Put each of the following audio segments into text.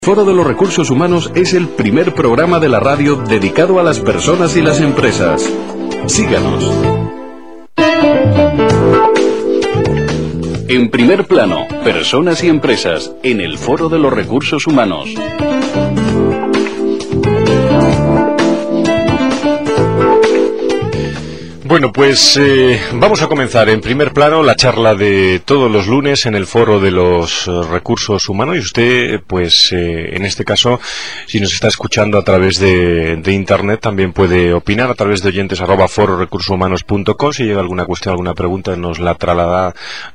Foro de los Recursos Humanos es el primer programa de la radio dedicado a las personas y las empresas. Síganos. En primer plano, personas y empresas en el Foro de los Recursos Humanos. Bueno, pues vamos a comenzar en primer plano la charla de todos los lunes en el Foro de los Recursos Humanos. Y usted, pues en este caso, si nos está escuchando a través de Internet, también puede opinar a través de oyentes @fororecursoshumanos.com. Si llega alguna cuestión, alguna pregunta, nos la traslada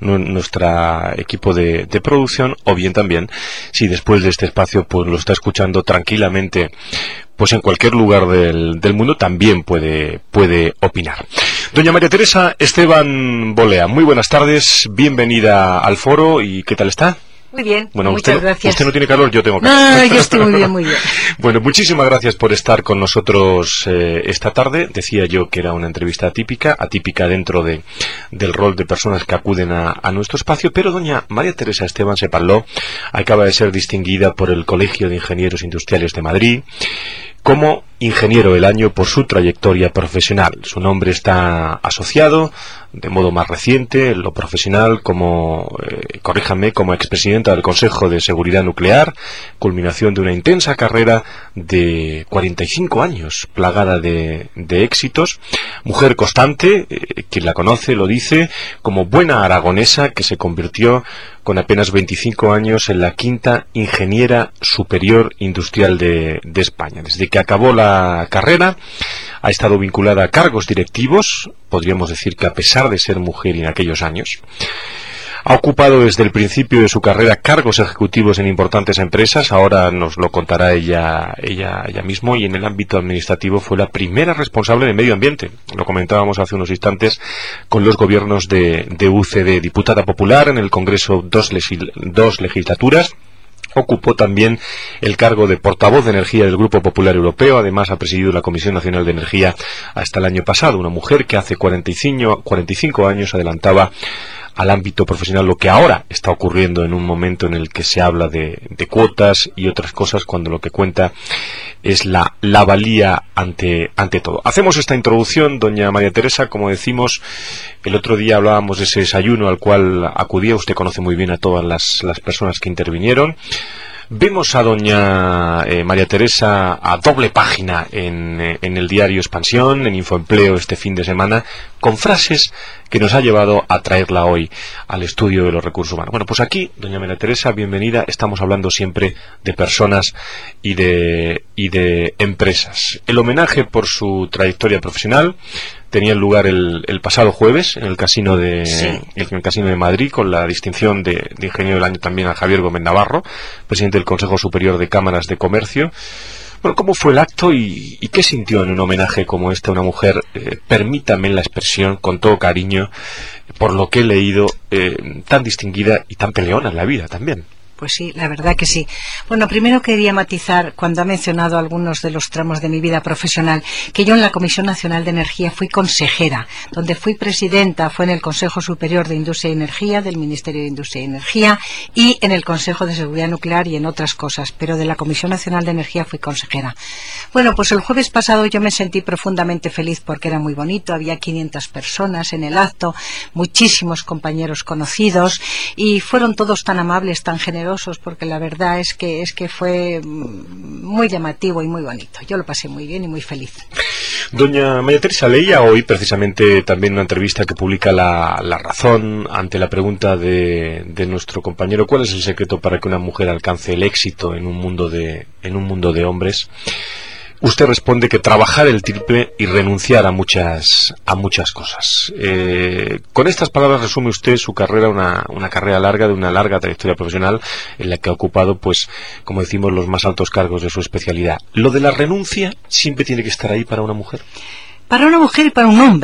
nuestro equipo de producción, o bien también, si después de este espacio pues lo está escuchando tranquilamente, pues en cualquier lugar del mundo también puede opinar. Doña María Teresa Esteban Bolea, muy buenas tardes, bienvenida al foro. ¿Y qué tal está? Muy bien, bueno, muchas gracias. Usted no tiene calor, yo tengo calor. No, yo estoy muy bien, muy bien. Bueno, muchísimas gracias por estar con nosotros esta tarde. Decía yo que era una entrevista atípica dentro del rol de personas que acuden a nuestro espacio, pero doña María Teresa Esteban, sépanlo, acaba de ser distinguida por el Colegio de Ingenieros Industriales de Madrid como Ingeniero del Año por su trayectoria profesional. Su nombre está asociado de modo más reciente en lo profesional como, como expresidenta del Consejo de Seguridad Nuclear, culminación de una intensa carrera de 45 años, plagada de éxitos, mujer constante, quien la conoce lo dice, como buena aragonesa que se convirtió con apenas 25 años en la quinta ingeniera superior industrial de España. Desde que acabó la carrera ha estado vinculada a cargos directivos, podríamos decir que a pesar de ser mujer en aquellos años, ha ocupado desde el principio de su carrera cargos ejecutivos en importantes empresas, ahora nos lo contará ella mismo, y en el ámbito administrativo fue la primera responsable de medio ambiente, lo comentábamos hace unos instantes, con los gobiernos de UCD, diputada popular en el Congreso dos legislaturas. Ocupó también el cargo de portavoz de energía del Grupo Popular Europeo. Además ha presidido la Comisión Nacional de Energía hasta el año pasado. Una mujer que hace 45 años adelantaba al ámbito profesional lo que ahora está ocurriendo en un momento en el que se habla de cuotas y otras cosas, cuando lo que cuenta es la valía ante todo. Hacemos esta introducción, doña María Teresa, como decimos, el otro día hablábamos de ese desayuno al cual acudía, usted conoce muy bien a todas las personas que intervinieron. Vemos a doña María Teresa a doble página en el diario Expansión, en Infoempleo este fin de semana, con frases que nos ha llevado a traerla hoy al estudio de los recursos humanos. Bueno, pues aquí, doña María Teresa, bienvenida. Estamos hablando siempre de personas y de empresas. El homenaje por su trayectoria profesional tenía lugar el pasado jueves en el Casino de Madrid, con la distinción de Ingeniero del Año también a Javier Gómez Navarro, presidente del Consejo Superior de Cámaras de Comercio. Bueno, ¿cómo fue el acto y qué sintió en un homenaje como este a una mujer, permítame la expresión, con todo cariño, por lo que he leído, tan distinguida y tan peleona en la vida también? Pues sí, la verdad que sí. Bueno, primero quería matizar, cuando ha mencionado algunos de los tramos de mi vida profesional, que yo en la Comisión Nacional de Energía fui consejera, donde fui presidenta, fue en el Consejo Superior de Industria y Energía, del Ministerio de Industria y Energía, y en el Consejo de Seguridad Nuclear y en otras cosas, pero de la Comisión Nacional de Energía fui consejera. Bueno, pues el jueves pasado yo me sentí profundamente feliz porque era muy bonito, había 500 personas en el acto, muchísimos compañeros conocidos, y fueron todos tan amables, tan generosos, porque la verdad es que fue muy llamativo y muy bonito. Yo lo pasé muy bien y muy feliz. Doña María Teresa, leía hoy precisamente también una entrevista que publica La Razón ante la pregunta de nuestro compañero: ¿cuál es el secreto para que una mujer alcance el éxito en un mundo de hombres? Usted responde que trabajar el triple y renunciar a muchas cosas. Con estas palabras resume usted su carrera, una carrera larga, de una larga trayectoria profesional en la que ha ocupado, pues, como decimos, los más altos cargos de su especialidad. ¿Lo de la renuncia siempre tiene que estar ahí para una mujer? Para una mujer y para un hombre.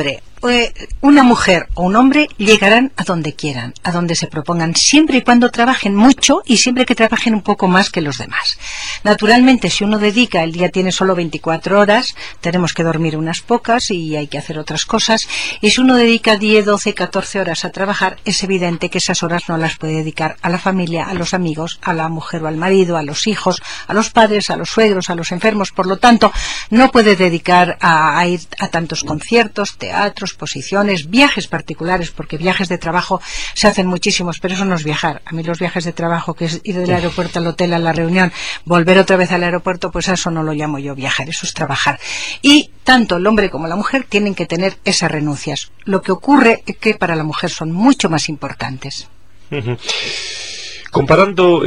una mujer o un hombre llegarán a donde quieran, a donde se propongan, siempre y cuando trabajen mucho y siempre que trabajen un poco más que los demás. Naturalmente, si uno dedica, el día tiene solo 24 horas, tenemos que dormir unas pocas y hay que hacer otras cosas, y si uno dedica 10, 12, 14 horas a trabajar, es evidente que esas horas no las puede dedicar a la familia, a los amigos, a la mujer o al marido, a los hijos, a los padres, a los suegros, a los enfermos. Por lo tanto, no puede dedicar a ir a tantos conciertos, teatros, exposiciones, viajes particulares, porque viajes de trabajo se hacen muchísimos, pero eso no es viajar. A mí los viajes de trabajo, que es ir del aeropuerto al hotel, a la reunión, volver otra vez al aeropuerto, pues a eso no lo llamo yo viajar, eso es trabajar. Y tanto el hombre como la mujer tienen que tener esas renuncias. Lo que ocurre es que para la mujer son mucho más importantes. Comparando,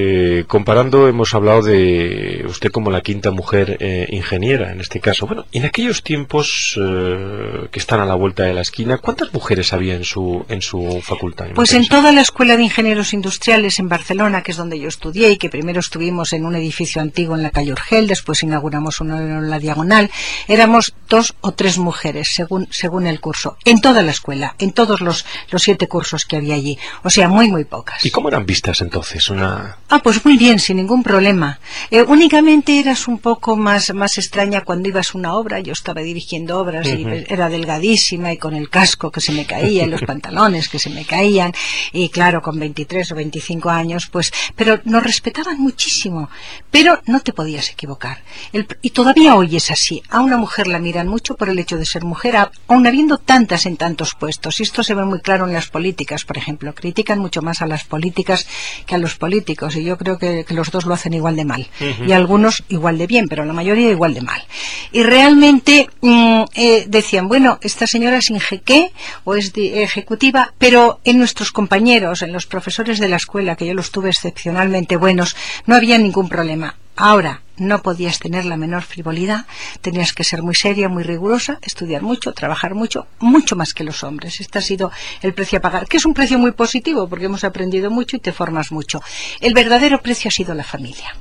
hemos hablado de usted como la quinta mujer ingeniera, en este caso. Bueno, en aquellos tiempos que están a la vuelta de la esquina, ¿cuántas mujeres había en su facultad? Pues en toda la Escuela de Ingenieros Industriales en Barcelona, que es donde yo estudié, y que primero estuvimos en un edificio antiguo en la calle Urgell, después inauguramos uno en la Diagonal, éramos 2 o 3 mujeres, según el curso. En toda la escuela, en todos los 7 cursos que había allí. O sea, muy, muy pocas. ¿Y cómo eran vistas entonces? Pues muy bien, sin ningún problema. Únicamente eras un poco más extraña cuando ibas a una obra. Yo estaba dirigiendo obras y era delgadísima y con el casco que se me caía y los pantalones que se me caían, y claro, con 23 o 25 años, pues, pero nos respetaban muchísimo, pero no te podías equivocar. Y todavía hoy es así. A una mujer la miran mucho por el hecho de ser mujer, aun habiendo tantas en tantos puestos. Y esto se ve muy claro en las políticas, por ejemplo. Critican mucho más a las políticas que a los políticos, y yo creo que los dos lo hacen igual de mal, y algunos igual de bien, pero la mayoría igual de mal. Y realmente decían, bueno, esta señora es ingequé o es ejecutiva, pero en nuestros compañeros, en los profesores de la escuela, que yo los tuve excepcionalmente buenos, no había ningún problema. Ahora, no podías tener la menor frivolidad, tenías que ser muy seria, muy rigurosa, estudiar mucho, trabajar mucho, mucho más que los hombres. Este ha sido el precio a pagar, que es un precio muy positivo, porque hemos aprendido mucho y te formas mucho. El verdadero precio ha sido la familia.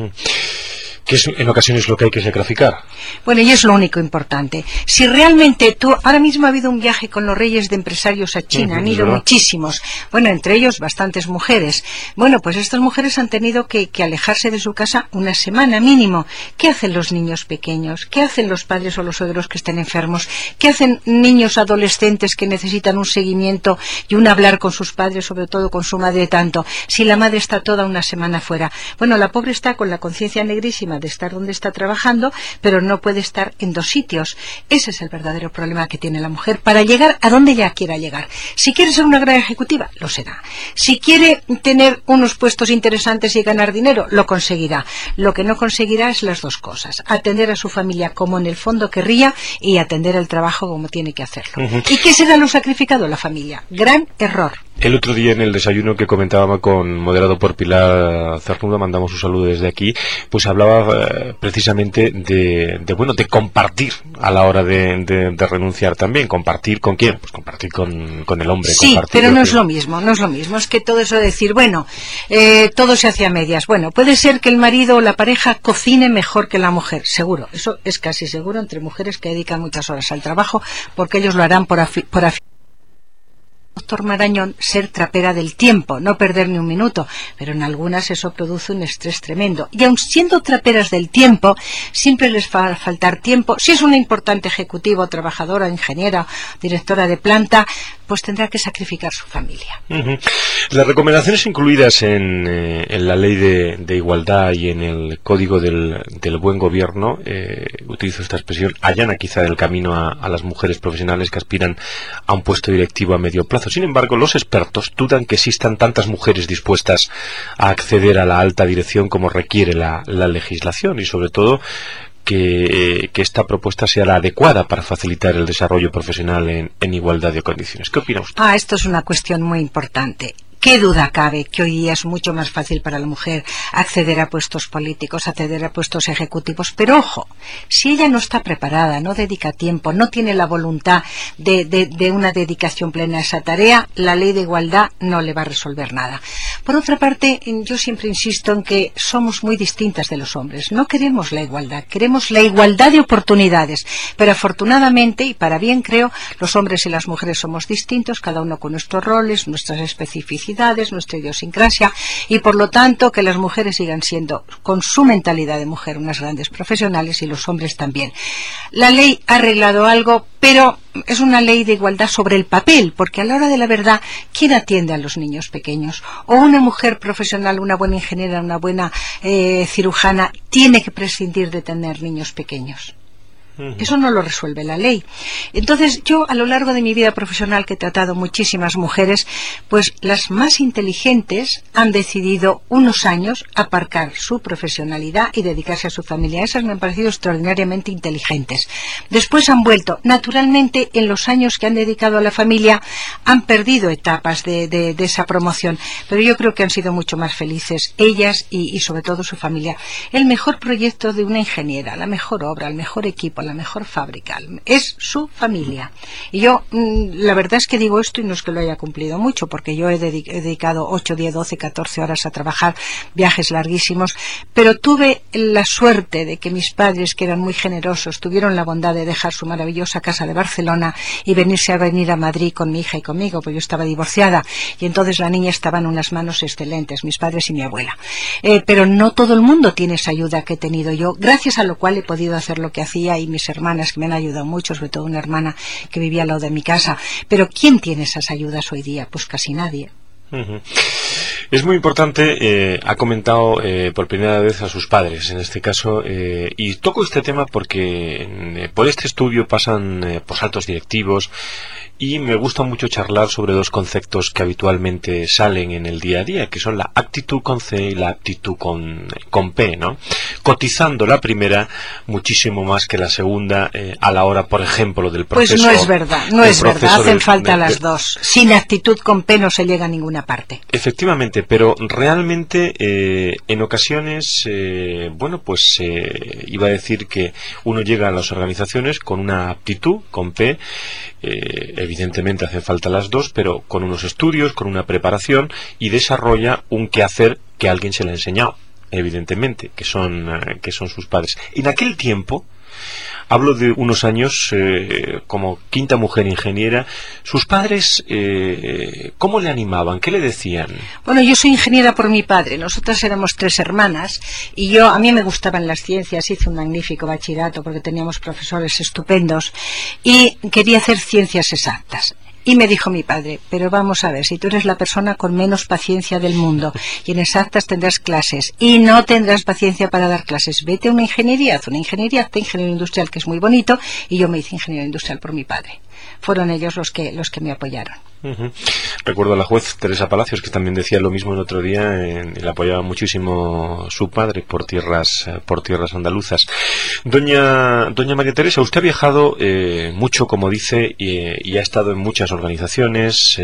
Que es en ocasiones lo que hay que sacrificar. Bueno, y es lo único importante. Si realmente ahora mismo ha habido un viaje con los reyes de empresarios a China, han ido muchísimos, bueno, entre ellos bastantes mujeres. Bueno, pues estas mujeres han tenido que alejarse de su casa una semana mínimo. ¿Qué hacen los niños pequeños? ¿Qué hacen los padres o los suegros que estén enfermos? ¿Qué hacen niños adolescentes que necesitan un seguimiento y un hablar con sus padres, sobre todo con su madre tanto? Si la madre está toda una semana fuera. Bueno, la pobre está con la conciencia negrísima de estar donde está trabajando, pero no puede estar en 2 sitios. Ese es el verdadero problema que tiene la mujer para llegar a donde ella quiera llegar. Si quiere ser una gran ejecutiva, lo será. Si quiere tener unos puestos interesantes y ganar dinero, lo conseguirá. Lo que no conseguirá es las 2 cosas: atender a su familia como en el fondo querría y atender el trabajo como tiene que hacerlo. ¿Y qué será lo sacrificado? La familia. Gran error. El otro día en el desayuno que comentábamos moderado por Pilar Cernuda, mandamos un saludo desde aquí, pues hablaba precisamente de compartir a la hora de renunciar también. ¿Compartir con quién? Pues compartir con el hombre. Sí, pero no es lo mismo, no es lo mismo. Es que todo eso de decir, bueno, todo se hace a medias. Bueno, puede ser que el marido o la pareja cocine mejor que la mujer, seguro. Eso es casi seguro entre mujeres que dedican muchas horas al trabajo, porque ellos lo harán por doctor Marañón, ser trapera del tiempo, no perder ni un minuto, pero en algunas eso produce un estrés tremendo. Y aun siendo traperas del tiempo, siempre les va a faltar tiempo. Si es una importante ejecutiva, trabajadora, ingeniera, directora de planta, pues tendrá que sacrificar su familia. Las recomendaciones incluidas en la ley de igualdad y en el código del buen gobierno, utilizo esta expresión, allana quizá el camino a las mujeres profesionales que aspiran a un puesto directivo a medio plazo. Sin embargo, los expertos dudan que existan tantas mujeres dispuestas a acceder a la alta dirección como requiere la legislación, y sobre todo que esta propuesta sea la adecuada para facilitar el desarrollo profesional en igualdad de condiciones. ¿Qué opina usted? Esto es una cuestión muy importante. qué duda cabe que hoy día es mucho más fácil para la mujer acceder a puestos políticos, acceder a puestos ejecutivos, pero ojo, si ella no está preparada, no dedica tiempo, no tiene la voluntad de una dedicación plena a esa tarea, la ley de igualdad no le va a resolver nada. Por otra parte, yo siempre insisto en que somos muy distintas de los hombres. No queremos la igualdad, queremos la igualdad de oportunidades, pero afortunadamente, y para bien creo, los hombres y las mujeres somos distintos, cada uno con nuestros roles, nuestras especificidades, nuestra idiosincrasia, y por lo tanto que las mujeres sigan siendo, con su mentalidad de mujer, unas grandes profesionales, y los hombres también. La ley ha arreglado algo, pero es una ley de igualdad sobre el papel, porque a la hora de la verdad, ¿quién atiende a los niños pequeños? O una mujer profesional, una buena ingeniera, una buena cirujana, tiene que prescindir de tener niños pequeños. Eso no lo resuelve la ley. Entonces, yo a lo largo de mi vida profesional, que he tratado muchísimas mujeres, pues las más inteligentes han decidido unos años aparcar su profesionalidad y dedicarse a su familia. Esas me han parecido extraordinariamente inteligentes. Después han vuelto. Naturalmente, en los años que han dedicado a la familia, han perdido etapas de esa promoción. Pero yo creo que han sido mucho más felices ellas y sobre todo su familia. El mejor proyecto de una ingeniera, la mejor obra, el mejor equipo, la mejor fábrica, es su familia. Y yo, la verdad es que digo esto y no es que lo haya cumplido mucho, porque yo he dedicado 8, 10, 12, 14 horas a trabajar, viajes larguísimos, pero tuve la suerte de que mis padres, que eran muy generosos, tuvieron la bondad de dejar su maravillosa casa de Barcelona y venir a Madrid con mi hija y conmigo, porque yo estaba divorciada, y entonces la niña estaba en unas manos excelentes, mis padres y mi abuela. Pero no todo el mundo tiene esa ayuda que he tenido yo, gracias a lo cual he podido hacer lo que hacía, y mis hermanas que me han ayudado mucho, sobre todo una hermana que vivía al lado de mi casa. Pero ¿quién tiene esas ayudas hoy día? Pues casi nadie. Es muy importante, ha comentado por primera vez a sus padres, en este caso, y toco este tema porque por este estudio pasan pues altos directivos, y me gusta mucho charlar sobre dos conceptos que habitualmente salen en el día a día, que son la actitud con C y la actitud con P, ¿no? Cotizando la primera muchísimo más que la segunda a la hora, por ejemplo, del proceso. Pues no es verdad, hacen falta las dos. Sin actitud con P no se llega a ninguna parte. Efectivamente, pero realmente en ocasiones, iba a decir que uno llega a las organizaciones con una aptitud con P, evidentemente hacen falta las dos, pero con unos estudios, con una preparación, y desarrolla un quehacer que alguien se le ha enseñado, evidentemente, que son sus padres. En aquel tiempo, hablo de unos años, como quinta mujer ingeniera, sus padres, ¿cómo le animaban? ¿Qué le decían? Bueno, yo soy ingeniera por mi padre. Nosotras éramos 3 hermanas y a mí me gustaban las ciencias. Hice un magnífico bachillerato porque teníamos profesores estupendos y quería hacer ciencias exactas. Y me dijo mi padre, pero vamos a ver, si tú eres la persona con menos paciencia del mundo y en exactas tendrás clases y no tendrás paciencia para dar clases, vete a una ingeniería, hazte ingeniero industrial, que es muy bonito, y yo me hice ingeniero industrial por mi padre. Fueron ellos los que me apoyaron. Recuerdo a la juez Teresa Palacios, que también decía lo mismo el otro día, le apoyaba muchísimo su padre por tierras andaluzas. Doña María Teresa, usted ha viajado mucho, como dice, y ha estado en muchas organizaciones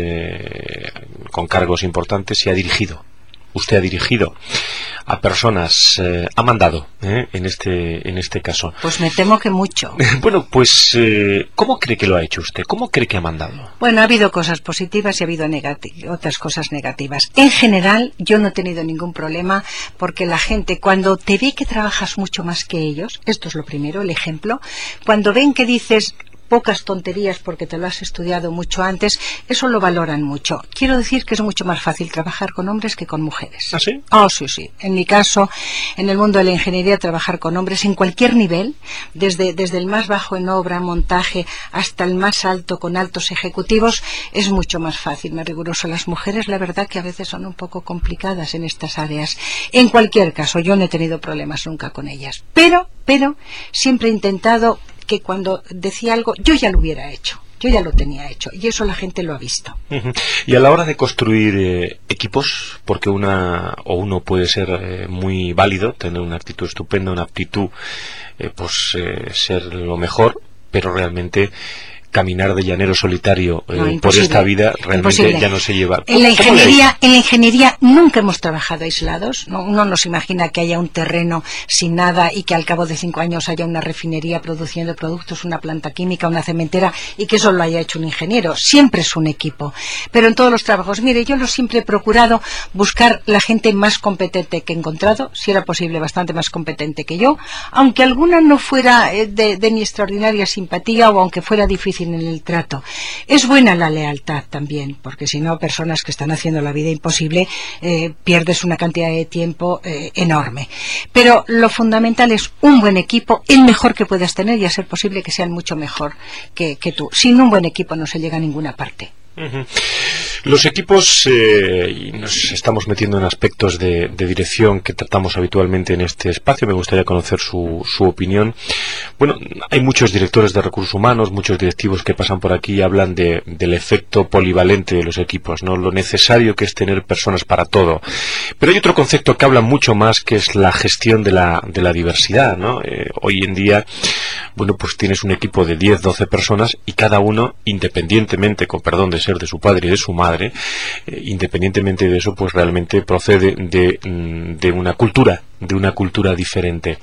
con cargos importantes, y ha dirigido. Usted ha dirigido a personas, ha mandado en este caso. Pues me temo que mucho. Bueno, pues ¿cómo cree que lo ha hecho usted? ¿Cómo cree que ha mandado? Bueno, ha habido cosas positivas y ha habido otras cosas negativas. En general, yo no he tenido ningún problema, porque la gente, cuando te ve que trabajas mucho más que ellos, esto es lo primero, el ejemplo, cuando ven que dices pocas tonterías porque te lo has estudiado mucho antes, eso lo valoran mucho. Quiero decir que es mucho más fácil trabajar con hombres que con mujeres. ¿Ah, sí? Oh, sí. En mi caso, en el mundo de la ingeniería, trabajar con hombres en cualquier nivel, desde el más bajo en obra, montaje, hasta el más alto con altos ejecutivos, es mucho más fácil, más riguroso. Las mujeres, la verdad que a veces son un poco complicadas en estas áreas. En cualquier caso, yo no he tenido problemas nunca con ellas. Pero siempre he intentado que cuando decía algo, yo ya lo hubiera hecho. Yo ya lo tenía hecho, y eso la gente lo ha visto. Y a la hora de construir equipos, porque uno puede ser muy válido, tener una actitud estupenda, una aptitud, ser lo mejor, pero realmente caminar de llanero solitario No, por esta vida realmente imposible. ya no se lleva. En la ingeniería nunca hemos trabajado aislados. No, uno no se imagina que haya un terreno sin nada y que al cabo de 5 años haya una refinería produciendo productos, una planta química, una cementera, y que eso lo haya hecho un ingeniero. Siempre es un equipo. Pero en todos los trabajos, mire, yo siempre he procurado buscar la gente más competente que he encontrado, si era posible bastante más competente que yo, aunque alguna no fuera de mi extraordinaria simpatía o aunque fuera difícil en el trato. Es buena la lealtad también, porque si no, personas que están haciendo la vida imposible, pierdes una cantidad de tiempo enorme. Pero lo fundamental es un buen equipo, el mejor que puedas tener, y a ser posible que sean mucho mejor que tú. Sin un buen equipo no se llega a ninguna parte. Los equipos, y nos estamos metiendo en aspectos de dirección que tratamos habitualmente en este espacio. Me gustaría conocer su opinión. Bueno, hay muchos directores de recursos humanos, muchos directivos que pasan por aquí y hablan del efecto polivalente de los equipos, ¿no? Lo necesario que es tener personas para todo. Pero hay otro concepto que habla mucho más, que es la gestión de la diversidad, ¿no? Hoy en día, bueno, pues tienes un equipo de 10, 12 personas y cada uno, independientemente, con perdón de ser de su padre y de su madre, independientemente de eso, pues realmente procede de una cultura diferente.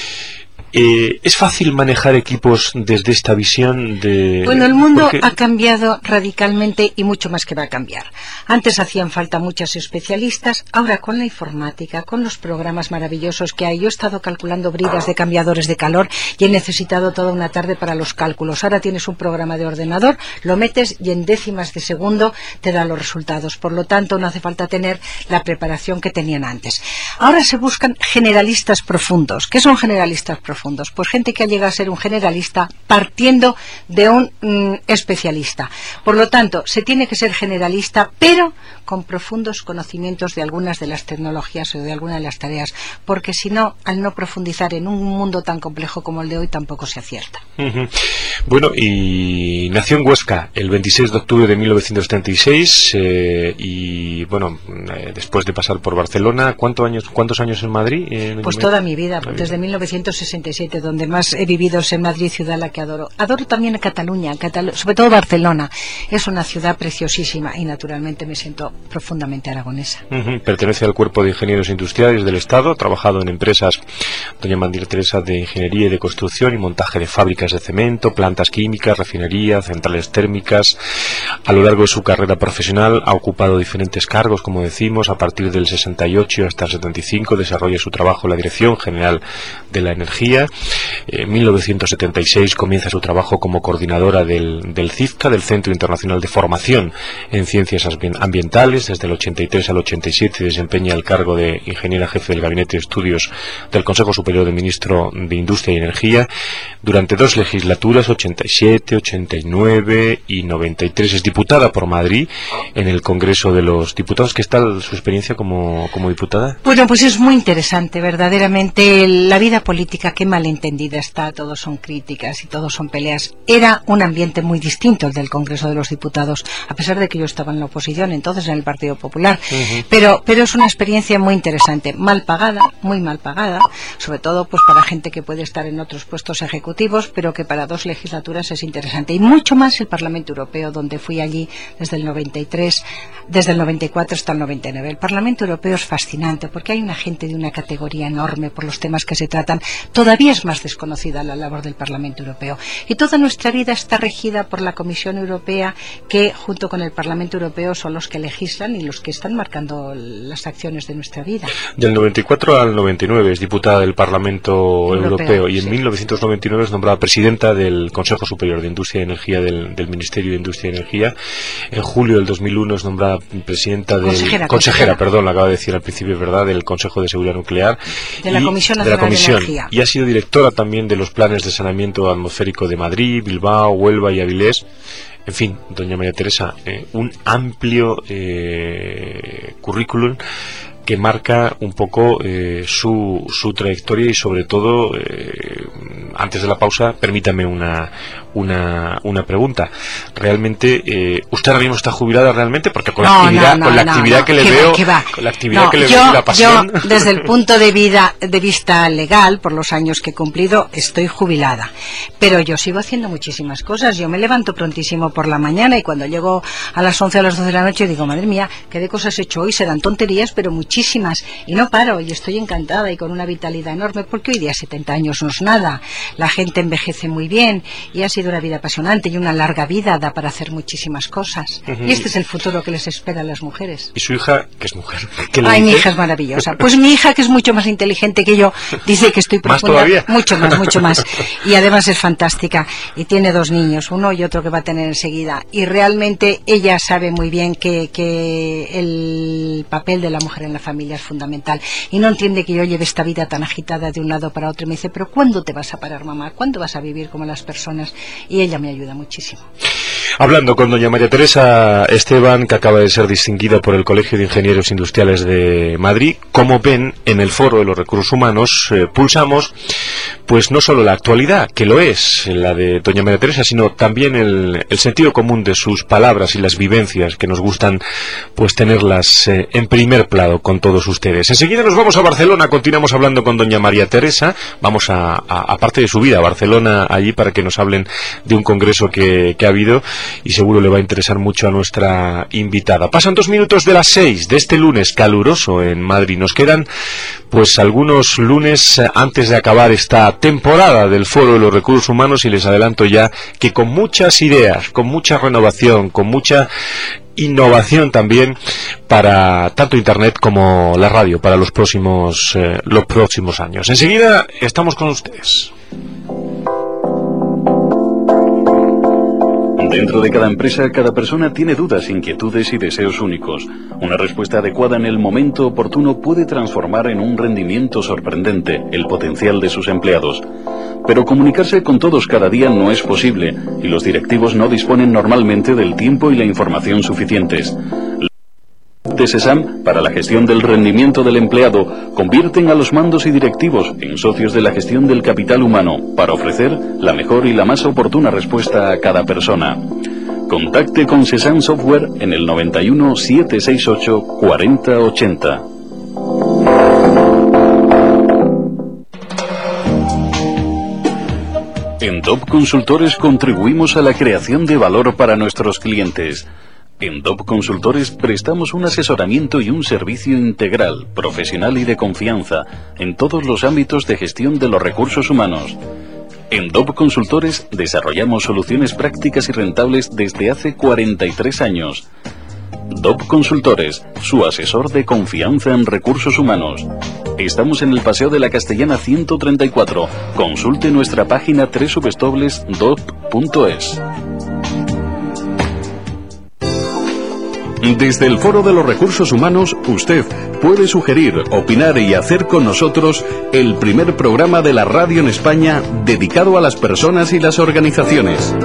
¿Es fácil manejar equipos desde esta visión de...? Bueno, el mundo ha cambiado radicalmente y mucho más que va a cambiar. Antes hacían falta muchos especialistas, ahora con la informática, con los programas maravillosos que hay. Yo he estado calculando bridas de cambiadores de calor y he necesitado toda una tarde para los cálculos. Ahora tienes un programa de ordenador, lo metes y en décimas de segundo te da los resultados. Por lo tanto, no hace falta tener la preparación que tenían antes. Ahora se buscan generalistas profundos. ¿Qué son generalistas profundos? Pues gente que ha llegado a ser un generalista partiendo de un especialista. Por lo tanto, se tiene que ser generalista, pero con profundos conocimientos de algunas de las tecnologías o de algunas de las tareas, porque si no, al no profundizar en un mundo tan complejo como el de hoy, tampoco se acierta. Bueno, y nació en Huesca el 26 de octubre de 1976 y bueno, después de pasar por Barcelona, ¿cuántos años en Madrid? Pues toda mi vida, desde 1967, donde más he vivido es en Madrid, ciudad la que adoro. Adoro también a Cataluña, sobre todo Barcelona. Es una ciudad preciosísima y naturalmente me siento profundamente aragonesa. Pertenece al Cuerpo de Ingenieros Industriales del Estado, ha trabajado en empresas, doña María Teresa, de ingeniería y de construcción y montaje de fábricas de cemento, plantas químicas, refinerías, centrales térmicas. A lo largo de su carrera profesional ha ocupado diferentes cargos, como decimos, a partir del 68 hasta el 75 desarrolla su trabajo en la Dirección General de la Energía. En 1976 comienza su trabajo como coordinadora del CIFCA, del Centro Internacional de Formación en Ciencias Ambientales. Desde el 83 al 87 desempeña el cargo de ingeniera jefe del Gabinete de Estudios del Consejo Superior de Ministro de Industria y Energía. Durante 2 legislaturas, 87, 89 y 93, es diputada por Madrid en el Congreso de los Diputados. ¿Qué tal su experiencia como diputada? Bueno, pues es muy interesante, verdaderamente. La vida política, qué malentendida está, todos son críticas y todos son peleas. Era un ambiente muy distinto el del Congreso de los Diputados, a pesar de que yo estaba en la oposición, entonces en el Partido Popular. Pero es una experiencia muy interesante, mal pagada, muy mal pagada, sobre todo pues para gente que puede estar en otros puestos ejecutivos, pero que para 2 legislaturas es interesante. Y mucho más el Parlamento Europeo, donde fui allí desde el 93, desde el 94 hasta el 99. El Parlamento Europeo es fascinante porque hay una gente de una categoría enorme por los temas que se tratan. Todavía es más desconocida la labor del Parlamento Europeo. Y toda nuestra vida está regida por la Comisión Europea, que junto con el Parlamento Europeo son los que legislan y los que están marcando las acciones de nuestra vida. Del 94 al 99 es diputada del Parlamento Europeo y en 1999 es nombrada presidenta del Consejo Superior de Industria y Energía del Ministerio de Industria y Energía. En julio del 2001 es nombrada presidenta del... Consejera, perdón, lo acaba de decir al principio, ¿verdad?, del Consejo de Seguridad Nuclear. De la Comisión Nacional de Energía. Y ha sido directora también de los planes de saneamiento atmosférico de Madrid, Bilbao, Huelva y Avilés. En fin, doña María Teresa, un amplio currículum que marca un poco su trayectoria y sobre todo antes de la pausa, permítame una pregunta. Realmente, ¿usted ahora mismo está jubilada realmente? Porque con la actividad que le veo, con la actividad que le veo y la pasión. Yo, desde el punto de vista legal, por los años que he cumplido, estoy jubilada. Pero yo sigo haciendo muchísimas cosas. Yo me levanto prontísimo por la mañana y cuando llego a las 11 o a las 12 de la noche digo, madre mía, qué de cosas he hecho hoy. Serán tonterías, pero muchísimas. Y no paro, y estoy encantada y con una vitalidad enorme, porque hoy día 70 años no es nada. La gente envejece muy bien y ha sido una vida apasionante, y una larga vida da para hacer muchísimas cosas. Y este es el futuro que les espera a las mujeres. ¿Y su hija, que es mujer? Ay, mi hija es maravillosa. Pues mi hija, que es mucho más inteligente que yo, dice que estoy profunda. ¿Más todavía? Mucho más. Y además es fantástica. Y tiene 2 niños, uno y otro que va a tener enseguida. Y realmente ella sabe muy bien que el papel de la mujer en la familia es fundamental. Y no entiende que yo lleve esta vida tan agitada de un lado para otro. Y me dice, pero ¿cuándo te vas a parar, mamá? ¿Cuándo vas a vivir como las personas? Y ella me ayuda muchísimo. Hablando con doña María Teresa Esteban, que acaba de ser distinguida por el Colegio de Ingenieros Industriales de Madrid. Como ven, en el Foro de los Recursos Humanos pulsamos pues no solo la actualidad, que lo es, la de doña María Teresa, sino también el sentido común de sus palabras y las vivencias, que nos gustan pues tenerlas en primer plano con todos ustedes. Enseguida nos vamos a Barcelona, continuamos hablando con doña María Teresa, vamos a parte de su vida, a Barcelona, allí, para que nos hablen de un congreso que ha habido, y seguro le va a interesar mucho a nuestra invitada. Pasan 2 minutos de las 6 de este lunes caluroso en Madrid. Nos quedan pues algunos lunes antes de acabar esta temporada del Foro de los Recursos Humanos, y les adelanto ya que con muchas ideas, con mucha renovación, con mucha innovación también para tanto Internet como la radio para los próximos años. Enseguida estamos con ustedes. Dentro de cada empresa, cada persona tiene dudas, inquietudes y deseos únicos. Una respuesta adecuada en el momento oportuno puede transformar en un rendimiento sorprendente el potencial de sus empleados. Pero comunicarse con todos cada día no es posible, y los directivos no disponen normalmente del tiempo y la información suficientes. De SESAM, para la gestión del rendimiento del empleado, convierten a los mandos y directivos en socios de la gestión del capital humano, para ofrecer la mejor y la más oportuna respuesta a cada persona. Contacte con SESAM Software en el 91 768 4080. En DOP Consultores contribuimos a la creación de valor para nuestros clientes. En DOP Consultores prestamos un asesoramiento y un servicio integral, profesional y de confianza en todos los ámbitos de gestión de los recursos humanos. En DOP Consultores desarrollamos soluciones prácticas y rentables desde hace 43 años. DOP Consultores, su asesor de confianza en recursos humanos. Estamos en el Paseo de la Castellana 134. Consulte nuestra página www.dop.es. Desde el Foro de los Recursos Humanos, usted puede sugerir, opinar y hacer con nosotros el primer programa de la radio en España dedicado a las personas y las organizaciones.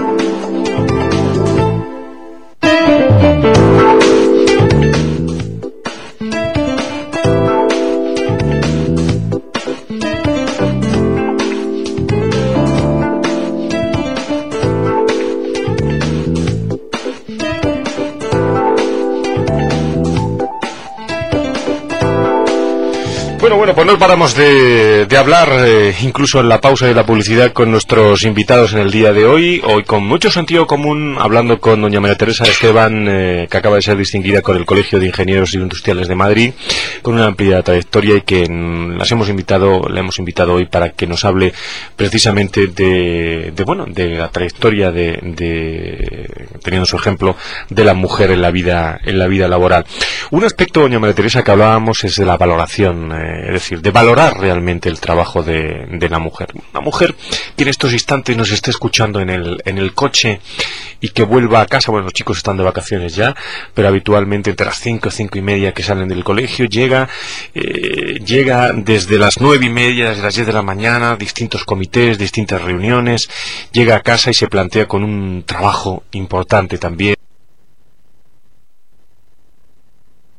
Bueno, pues no paramos de hablar, incluso en la pausa de la publicidad, con nuestros invitados en el día de hoy con mucho sentido común, hablando con doña María Teresa Esteban, que acaba de ser distinguida con el Colegio de Ingenieros Industriales de Madrid, con una amplia trayectoria, y que la hemos invitado hoy para que nos hable precisamente de la trayectoria teniendo su ejemplo de la mujer en la vida laboral. Un aspecto, doña María Teresa, que hablábamos es de la valoración, es decir, de valorar realmente el trabajo de la mujer. Una mujer que en estos instantes nos esté escuchando en el coche y que vuelva a casa. Bueno, los chicos están de vacaciones ya, pero habitualmente entre las 5 y media que salen del colegio, llega desde las 9:30, desde las 10 de la mañana, distintos comités, distintas reuniones, llega a casa y se plantea con un trabajo importante también.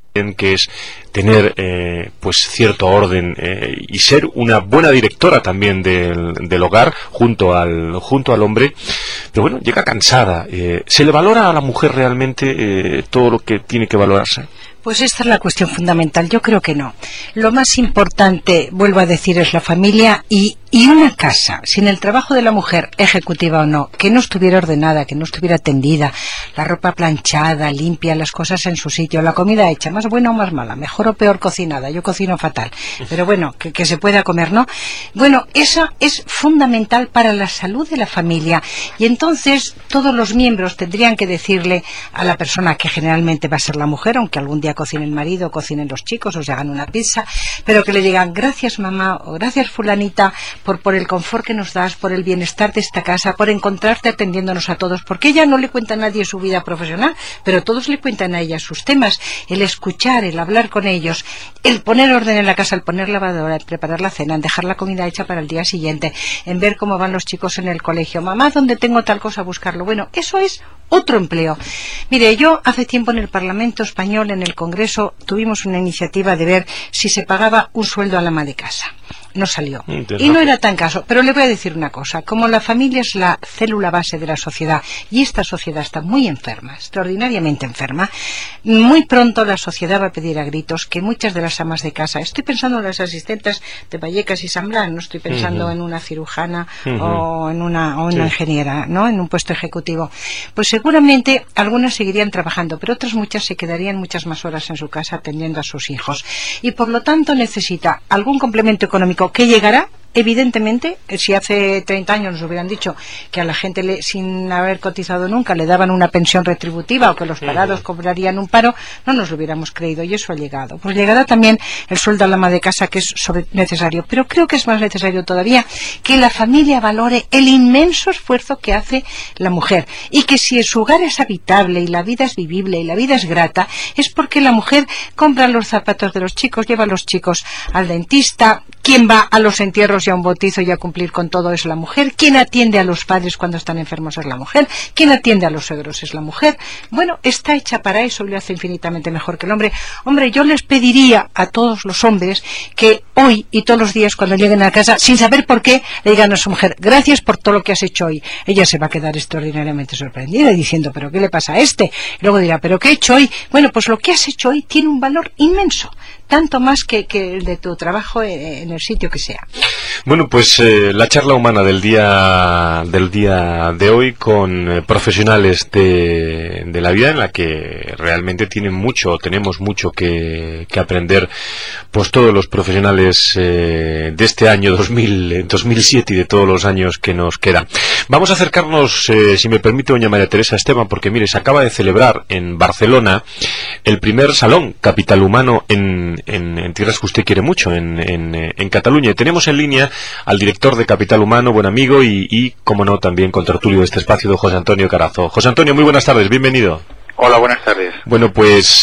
que es tener pues cierto orden y ser una buena directora también del hogar junto al hombre, pero bueno, llega cansada. ¿Se le valora a la mujer realmente todo lo que tiene que valorarse? Pues esta es la cuestión fundamental. Yo creo que no. Lo más importante, vuelvo a decir, es la familia y una casa, sin el trabajo de la mujer, ejecutiva o no, que no estuviera ordenada, que no estuviera tendida, la ropa planchada, limpia, las cosas en su sitio, la comida hecha, más buena o más mala, mejor o peor cocinada. Yo cocino fatal, pero bueno, que se pueda comer, ¿no? Bueno, eso es fundamental para la salud de la familia, y entonces todos los miembros tendrían que decirle a la persona, que generalmente va a ser la mujer, aunque algún día cocine el marido, cocinen los chicos o se hagan una pizza, pero que le digan: gracias mamá o gracias fulanita por el confort que nos das, por el bienestar de esta casa, por encontrarte atendiéndonos a todos, porque ella no le cuenta a nadie su vida profesional, pero todos le cuentan a ella sus temas. El escuchar, el hablar con ellos, el poner orden en la casa, el poner lavadora, el preparar la cena, en dejar la comida hecha para el día siguiente, en ver cómo van los chicos en el colegio. Mamá, ¿dónde tengo tal cosa? Buscarlo. Bueno, eso es otro empleo. Mire, yo hace tiempo en el Parlamento Español, en el Congreso, tuvimos una iniciativa de ver si se pagaba un sueldo a la ama de casa. No salió. Y no era tan caso. Pero le voy a decir una cosa. Como la familia es la célula base de la sociedad, y esta sociedad está muy enferma, extraordinariamente enferma, muy pronto la sociedad va a pedir a gritos que muchas de las amas de casa, estoy pensando en las asistentes de Vallecas y San Blas, no estoy pensando en una cirujana o en una ingeniera, ¿no?, en un puesto ejecutivo, pues seguramente algunas seguirían trabajando, pero otras muchas se quedarían muchas más horas en su casa atendiendo a sus hijos, y por lo tanto necesita algún complemento económico que llegará. Evidentemente, si hace 30 años nos hubieran dicho que a la gente sin haber cotizado nunca le daban una pensión retributiva o que los parados cobrarían un paro, no nos lo hubiéramos creído, y eso ha llegado. Pues llegará también el sueldo a la ama de casa, que es necesario, pero creo que es más necesario todavía que la familia valore el inmenso esfuerzo que hace la mujer, y que si su hogar es habitable y la vida es vivible y la vida es grata, es porque la mujer compra los zapatos de los chicos, lleva a los chicos al dentista, quien va a los entierros y a un bautizo y a cumplir con todo es la mujer, quien atiende a los padres cuando están enfermos es la mujer, quien atiende a los suegros es la mujer. Bueno, está hecha para eso y lo hace infinitamente mejor que el hombre. Hombre, yo les pediría a todos los hombres que hoy y todos los días cuando lleguen a casa, sin saber por qué, le digan a su mujer: gracias por todo lo que has hecho hoy. Ella se va a quedar extraordinariamente sorprendida diciendo: ¿pero qué le pasa a este? Y luego dirá: ¿pero qué he hecho hoy? Bueno, pues lo que has hecho hoy tiene un valor inmenso, tanto más que el de tu trabajo en el sitio que sea. Bueno, pues la charla humana del día de hoy con profesionales de la vida, en la que realmente tenemos mucho que aprender, pues todos los profesionales de este año 2007 y de todos los años que nos quedan. Vamos a acercarnos, si me permite, doña María Teresa Esteban, porque mire, se acaba de celebrar en Barcelona el primer Salón Capital Humano en tierras que usted quiere mucho, en Cataluña. Y tenemos en línea al director de Capital Humano, buen amigo y como no, también contertulio de este espacio, don José Antonio Carazo. José Antonio, muy buenas tardes, bienvenido. Hola, buenas tardes. Bueno, pues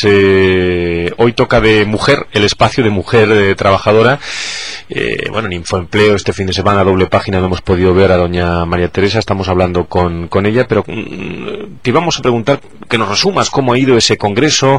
hoy toca de mujer, el espacio de mujer trabajadora. Bueno, en Infoempleo este fin de semana, doble página, no hemos podido ver a doña María Teresa, estamos hablando con ella, pero te íbamos a preguntar que nos resumas cómo ha ido ese congreso,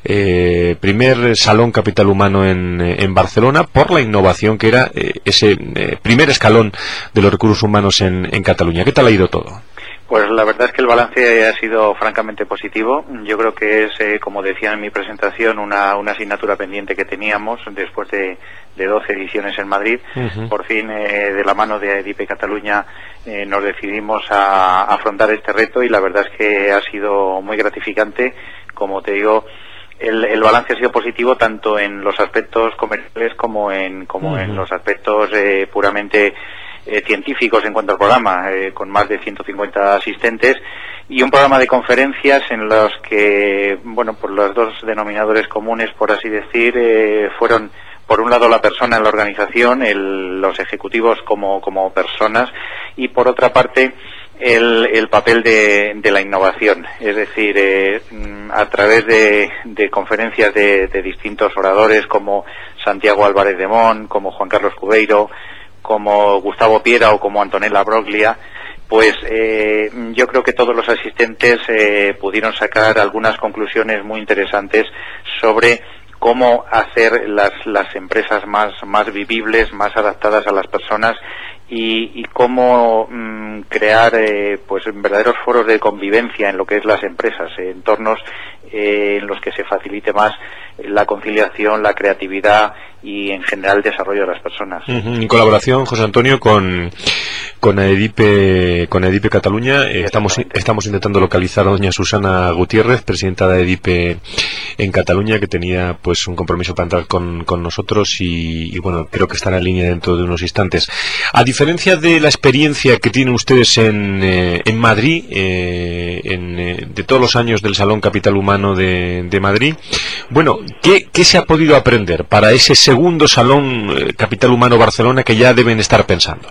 primer Salón Capital Humano en Barcelona, por la innovación que era ese primer escalón de los recursos humanos en Cataluña. ¿Qué tal ha ido todo? Pues la verdad es que el balance ha sido francamente positivo. Yo creo que es, como decía en mi presentación, una asignatura pendiente que teníamos después de 12 ediciones en Madrid. Por fin, de la mano de AEDIPE Cataluña, nos decidimos a afrontar este reto, y la verdad es que ha sido muy gratificante. Como te digo, el balance ha sido positivo tanto en los aspectos comerciales como en los aspectos puramente científicos en cuanto al programa, con más de 150 asistentes y un programa de conferencias en los que, bueno, pues los dos denominadores comunes, por así decir, fueron, por un lado, la persona en la organización, los ejecutivos como personas, y por otra parte el papel de la innovación, es decir, a través de conferencias de distintos oradores como Santiago Álvarez de Mon, como Juan Carlos Cubeiro, como Gustavo Piera o como Antonella Broglia, pues yo creo que todos los asistentes pudieron sacar algunas conclusiones muy interesantes sobre cómo hacer las empresas más vivibles, más adaptadas a las personas y cómo crear pues verdaderos foros de convivencia en lo que es las empresas, entornos en los que se facilite más la conciliación, la creatividad y en general el desarrollo de las personas. En colaboración, José Antonio, con EDIPE Cataluña, estamos intentando localizar a doña Susana Gutiérrez, presidenta de EDIPE en Cataluña, que tenía pues un compromiso para entrar con nosotros y bueno, creo que estará en línea dentro de unos instantes. A diferencia de la experiencia que tienen ustedes en Madrid, de todos los años del Salón Capital Humano de Madrid, bueno, ¿qué se ha podido aprender para ese segundo Salón Capital Humano Barcelona que ya deben estar pensando?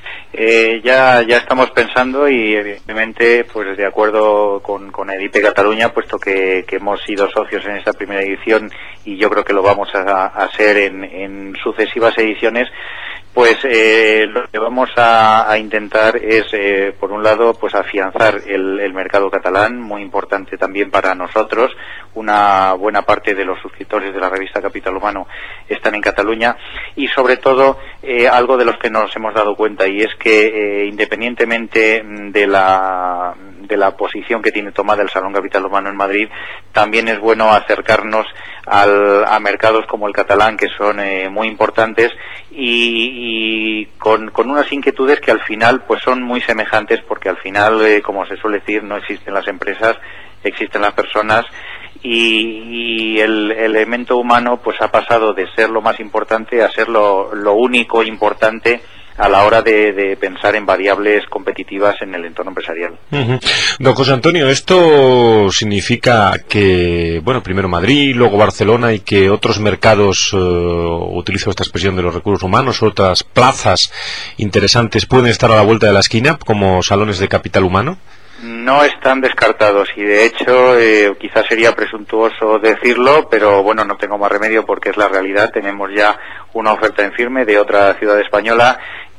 Ya estamos pensando y evidentemente pues de acuerdo con EDIPE Cataluña, puesto que hemos sido socios en esta primera edición y yo creo que lo vamos a hacer en sucesivas ediciones, pues lo que vamos a intentar es por un lado pues afianzar el mercado catalán, muy importante también para nosotros. Una buena parte de los suscriptores de la revista Capital Humano están en Cataluña y sobre todo algo de los que nos hemos dado cuenta, y es que independientemente de la posición que tiene tomada el Salón Capital Humano en Madrid, también es bueno acercarnos a mercados como el catalán, que son muy importantes y con unas inquietudes que al final pues son muy semejantes, porque al final, como se suele decir, no existen las empresas, existen las personas, y el elemento humano pues ha pasado de ser lo más importante a ser lo único importante a la hora de pensar en variables competitivas en el entorno empresarial. Don José Antonio, ¿esto significa que, bueno, primero Madrid, luego Barcelona, y que otros mercados, utilizo esta expresión de los recursos humanos, otras plazas interesantes pueden estar a la vuelta de la esquina como salones de capital humano? No están descartados y de hecho quizás sería presuntuoso decirlo, pero bueno, no tengo más remedio porque es la realidad. Tenemos ya una oferta en firme de otra ciudad española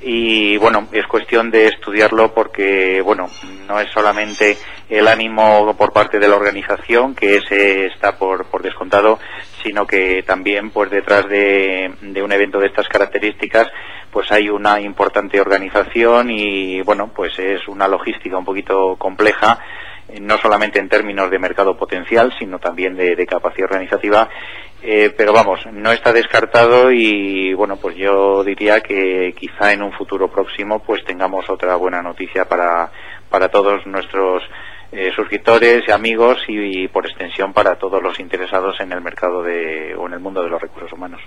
y bueno, es cuestión de estudiarlo porque bueno, no es solamente el ánimo por parte de la organización, que ese está por descontado, sino que también pues detrás de un evento de estas características pues hay una importante organización y bueno, pues es una logística un poquito compleja, no solamente en términos de mercado potencial, sino también de capacidad organizativa, pero vamos, no está descartado y bueno, pues yo diría que quizá en un futuro próximo pues tengamos otra buena noticia para todos nuestros suscriptores y amigos y por extensión para todos los interesados en el mercado o en el mundo de los recursos humanos.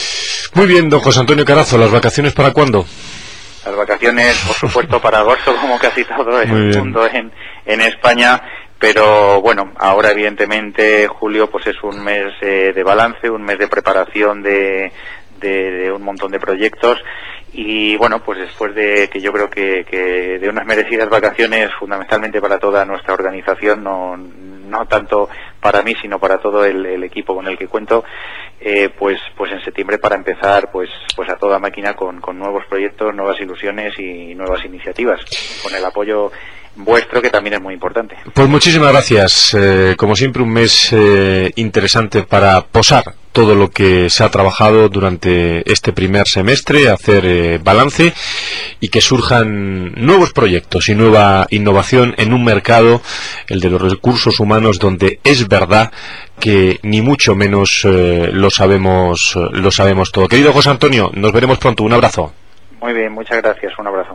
Muy bien, don José Antonio Carazo, ¿las vacaciones para cuándo? Las vacaciones, por supuesto, para agosto, como casi todo el mundo en España, pero bueno, ahora evidentemente julio pues es un mes de balance, un mes de preparación de un montón de proyectos y bueno, pues después de que yo creo que de unas merecidas vacaciones fundamentalmente para toda nuestra organización, no tanto para mí sino para todo el equipo con el que cuento, pues en septiembre para empezar pues a toda máquina con nuevos proyectos, nuevas ilusiones y nuevas iniciativas, con el apoyo vuestro, que también es muy importante. Pues muchísimas gracias. Como siempre, un mes interesante para posar todo lo que se ha trabajado durante este primer semestre, hacer balance y que surjan nuevos proyectos y nueva innovación en un mercado, el de los recursos humanos, donde es verdad que ni mucho menos lo sabemos todo. Querido José Antonio, nos veremos pronto. Un abrazo. Muy bien, muchas gracias. Un abrazo.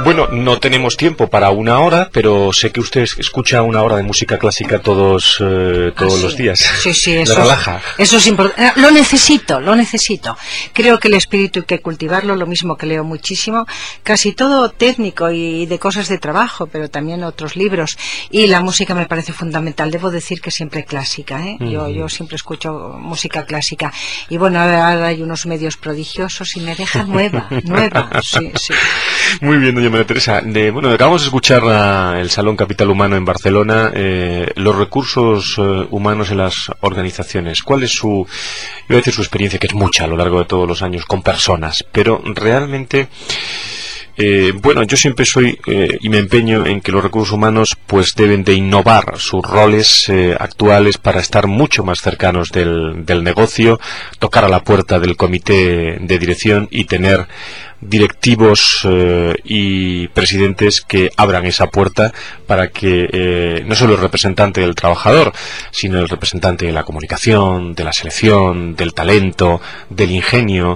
Bueno, no tenemos tiempo para una hora, pero sé que usted escucha una hora de música clásica todos los días. Sí, eso relaja. Eso es importante. Lo necesito. Creo que el espíritu hay que cultivarlo, lo mismo que leo muchísimo, casi todo técnico y de cosas de trabajo, pero también otros libros. Y la música me parece fundamental. Debo decir que siempre clásica, ¿eh? Yo siempre escucho música clásica. Y bueno, ahora hay unos medios prodigiosos y me deja nueva. Sí. Muy bien, doña María Teresa. Bueno, acabamos de escuchar el Salón Capital Humano en Barcelona, los recursos humanos en las organizaciones. ¿Cuál es su experiencia, que es mucha a lo largo de todos los años con personas? Pero realmente, bueno, yo siempre soy y me empeño en que los recursos humanos pues deben de innovar sus roles actuales para estar mucho más cercanos del negocio, tocar a la puerta del comité de dirección y tener directivos y presidentes que abran esa puerta para que no solo el representante del trabajador, sino el representante de la comunicación, de la selección, del talento, del ingenio,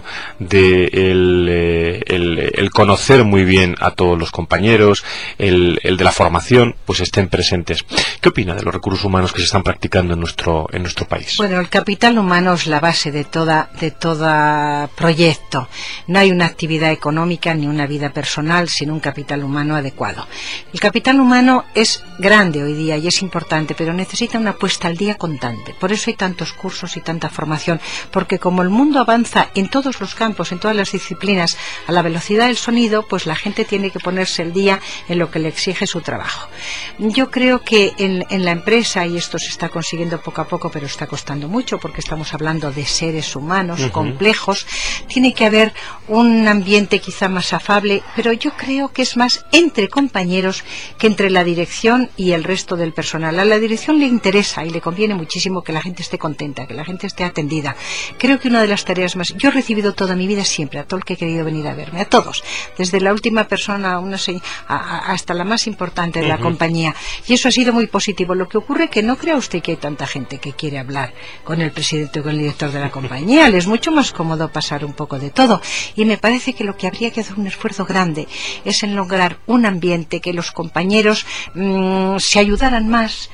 el conocer muy bien a todos los compañeros, el de la formación, pues estén presentes. ¿Qué opina de los recursos humanos que se están practicando en nuestro país? Bueno, el capital humano es la base de todo proyecto. No hay una actividad económica ni una vida personal sin un capital humano adecuado. El capital humano es grande hoy día y es importante, pero necesita una puesta al día constante. Por eso hay tantos cursos y tanta formación, porque como el mundo avanza en todos los campos, en todas las disciplinas, a la velocidad del sonido, pues la gente tiene que ponerse al día en lo que le exige su trabajo. Yo creo que en la empresa, y esto se está consiguiendo poco a poco, pero está costando mucho porque estamos hablando de seres humanos complejos, tiene que haber un ambiente quizá más afable, pero yo creo que es más entre compañeros que entre la dirección y el resto del personal. A la dirección le interesa y le conviene muchísimo que la gente esté contenta, que la gente esté atendida. Creo que una de las tareas más... Yo he recibido toda mi vida siempre a todo el que ha querido venir a verme, a todos, desde la última persona hasta la más importante de la compañía, y eso ha sido muy positivo. Lo que ocurre que no crea usted que hay tanta gente que quiere hablar con el presidente o con el director de la compañía. Le es mucho más cómodo pasar un poco de todo, y me parece que lo que habría que hacer un esfuerzo grande es en lograr un ambiente que los compañeros se ayudaran más,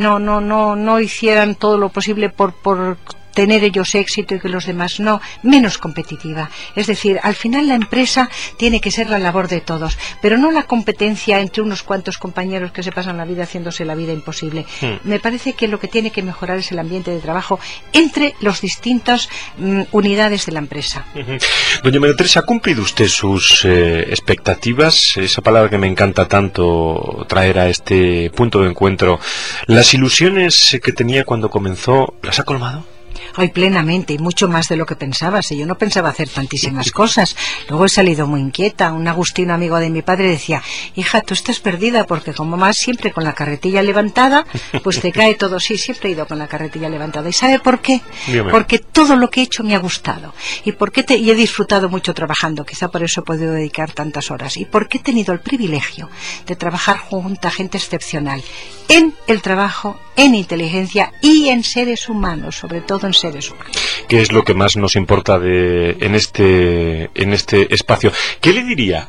no hicieran todo lo posible por tener ellos éxito y que los demás no, menos competitiva. Es decir, al final la empresa tiene que ser la labor de todos, pero no la competencia entre unos cuantos compañeros que se pasan la vida haciéndose la vida imposible. Me parece que lo que tiene que mejorar es el ambiente de trabajo entre las distintas unidades de la empresa. Doña María Teresa, ¿ha cumplido usted sus expectativas? Esa palabra que me encanta tanto traer a este punto de encuentro. ¿Las ilusiones que tenía cuando comenzó, las ha colmado? Hoy plenamente, y mucho más de lo que pensaba. Si yo no pensaba hacer tantísimas cosas. Luego he salido muy inquieta. Un Agustino, amigo de mi padre, decía: hija, tú estás perdida, porque como vas siempre con la carretilla levantada, pues te cae todo. Sí, siempre he ido con la carretilla levantada. ¿Y sabe por qué? Dígame. Porque todo lo que he hecho me ha gustado. Y he disfrutado mucho trabajando. Quizá por eso he podido dedicar tantas horas. Y porque he tenido el privilegio de trabajar junto a gente excepcional en el trabajo, en inteligencia y en seres humanos, sobre todo en seres humanos. ¿Qué es lo que más nos importa en este espacio? ¿Qué le diría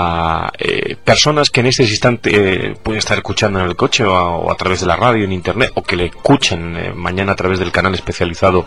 a personas que en este instante pueden estar escuchando en el coche o a través de la radio, en internet, o que le escuchen mañana a través del canal especializado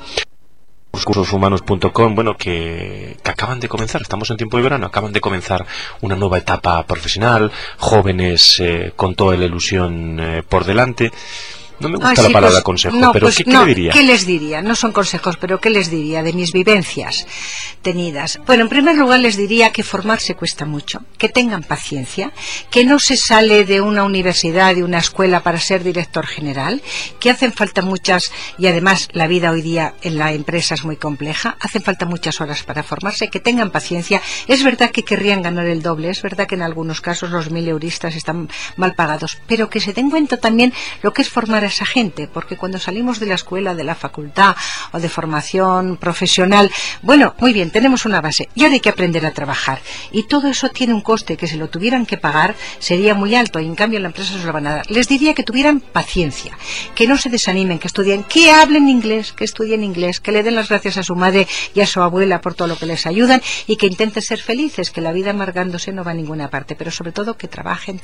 cursoshumanos.com, bueno, que acaban de comenzar, estamos en tiempo de verano, acaban de comenzar una nueva etapa profesional, jóvenes con toda la ilusión por delante? No me gusta la palabra consejo, pero ¿qué le diría? ¿Qué les diría? No son consejos, pero ¿qué les diría de mis vivencias tenidas? Bueno, en primer lugar les diría que formarse cuesta mucho, que tengan paciencia, que no se sale de una universidad, de una escuela para ser director general, que hacen falta muchas, y además la vida hoy día en la empresa es muy compleja, hacen falta muchas horas para formarse, que tengan paciencia. Es verdad que querrían ganar el doble, es verdad que en algunos casos los 1000 euristas están mal pagados, pero que se den cuenta también lo que es formar para esa gente, porque cuando salimos de la escuela, de la facultad o de formación profesional, bueno, muy bien, tenemos una base y ahora hay que aprender a trabajar, y todo eso tiene un coste que si lo tuvieran que pagar sería muy alto, y en cambio la empresa se lo van a dar. Les diría que tuvieran paciencia, que no se desanimen, que estudien, que hablen inglés, que estudien inglés, que le den las gracias a su madre y a su abuela por todo lo que les ayudan, y que intenten ser felices, que la vida amargándose no va a ninguna parte, pero sobre todo que trabajen.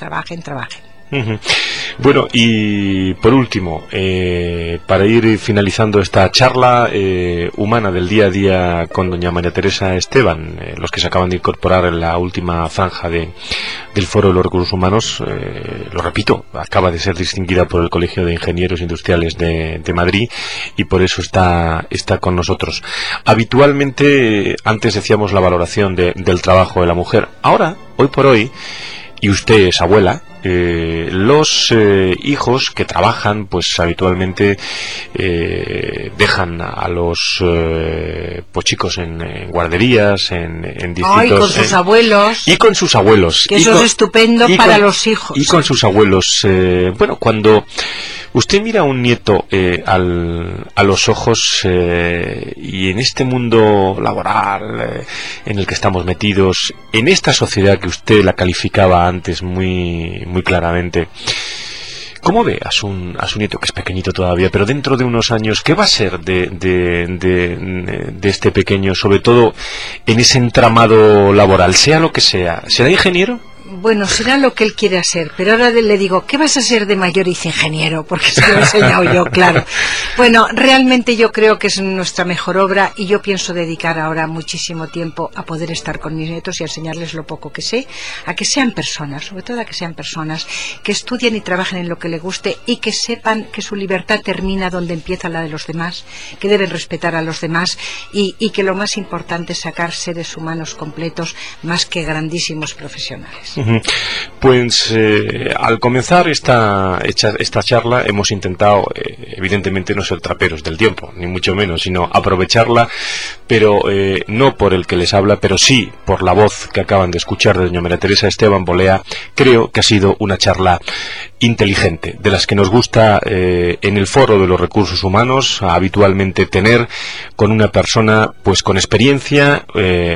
Bueno, y por último, para ir finalizando esta charla humana del día a día con doña María Teresa Esteban, los que se acaban de incorporar en la última franja del Foro de los Recursos Humanos, lo repito, acaba de ser distinguida por el Colegio de Ingenieros Industriales de Madrid, y por eso está con nosotros. Habitualmente, antes decíamos la valoración del trabajo de la mujer. Ahora, hoy por hoy, y usted es abuela, los hijos que trabajan, pues habitualmente dejan a los pues chicos en guarderías, en distritos, con sus abuelos, y con sus abuelos, que eso es estupendo para los hijos, y con sus abuelos. Bueno, cuando usted mira a un nieto a los ojos, y en este mundo laboral en el que estamos metidos, en esta sociedad que usted la calificaba antes muy claramente, ¿cómo ve a su nieto, que es pequeñito todavía, pero dentro de unos años, qué va a ser de este pequeño, sobre todo en ese entramado laboral, sea lo que sea? ¿Será ingeniero? Bueno, será lo que él quiere hacer, pero ahora le digo, ¿qué vas a ser de mayor? Y dice ingeniero, porque se lo he enseñado yo, claro. Bueno, realmente yo creo que es nuestra mejor obra, y yo pienso dedicar ahora muchísimo tiempo a poder estar con mis nietos y a enseñarles lo poco que sé, a que sean personas, sobre todo a que sean personas, que estudien y trabajen en lo que les guste, y que sepan que su libertad termina donde empieza la de los demás, que deben respetar a los demás, y que lo más importante es sacar seres humanos completos más que grandísimos profesionales. Pues al comenzar esta charla hemos intentado, evidentemente, no ser traperos del tiempo, ni mucho menos, sino aprovecharla, pero no por el que les habla, pero sí por la voz que acaban de escuchar de doña María Teresa Esteban Bolea. Creo que ha sido una charla inteligente, de las que nos gusta en el Foro de los Recursos Humanos habitualmente tener con una persona pues con experiencia,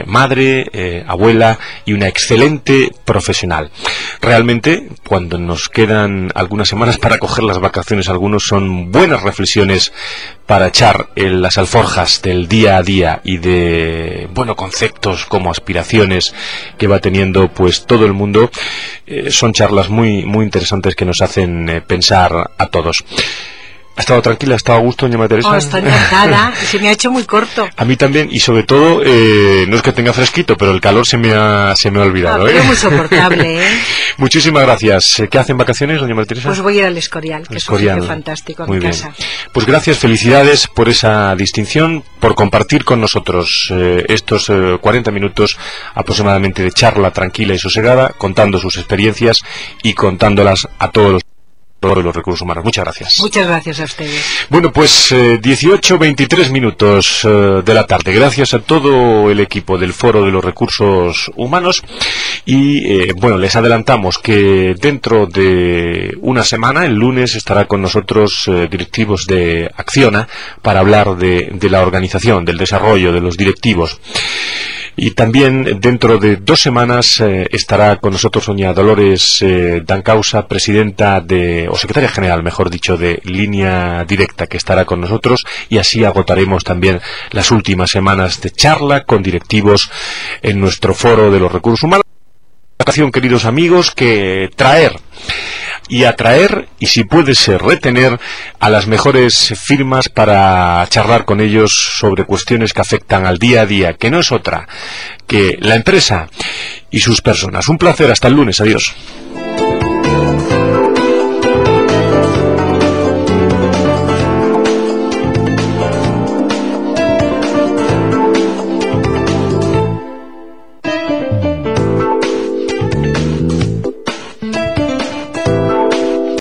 madre, abuela, y una excelente profesional. Realmente, cuando nos quedan algunas semanas para coger las vacaciones, algunos son buenas reflexiones para echar en las alforjas del día a día, y de conceptos como aspiraciones que va teniendo pues todo el mundo. Son charlas muy interesantes que nos hacen pensar a todos. ¿Ha estado tranquila? ¿Ha estado a gusto, doña María Teresa? Oh, estoy encantada. Se me ha hecho muy corto. A mí también, y sobre todo, no es que tenga fresquito, pero el calor se me ha olvidado. Pero muy soportable, ¿eh? Muchísimas gracias. ¿Qué hacen vacaciones, doña María Teresa? Pues voy a ir al Escorial, que es un sitio fantástico, a mi casa. Pues gracias, felicidades por esa distinción, por compartir con nosotros estos 40 minutos aproximadamente de charla tranquila y sosegada, contando sus experiencias y contándolas a todos los de los recursos humanos. Muchas gracias. Muchas gracias a ustedes. Bueno, pues 18:23 minutos de la tarde. Gracias a todo el equipo del Foro de los Recursos Humanos, y les adelantamos que dentro de una semana, el lunes, estará con nosotros directivos de Acciona para hablar de la organización, del desarrollo, de los directivos. Y también dentro de 2 semanas estará con nosotros doña Dolores Dancausa, presidenta o secretaria general, mejor dicho, de Línea Directa, que estará con nosotros, y así agotaremos también las últimas semanas de charla con directivos en nuestro Foro de los Recursos Humanos. Queridos amigos, que traer y atraer, y si puede ser retener, a las mejores firmas para charlar con ellos sobre cuestiones que afectan al día a día, que no es otra que la empresa y sus personas. Un placer, hasta el lunes, adiós.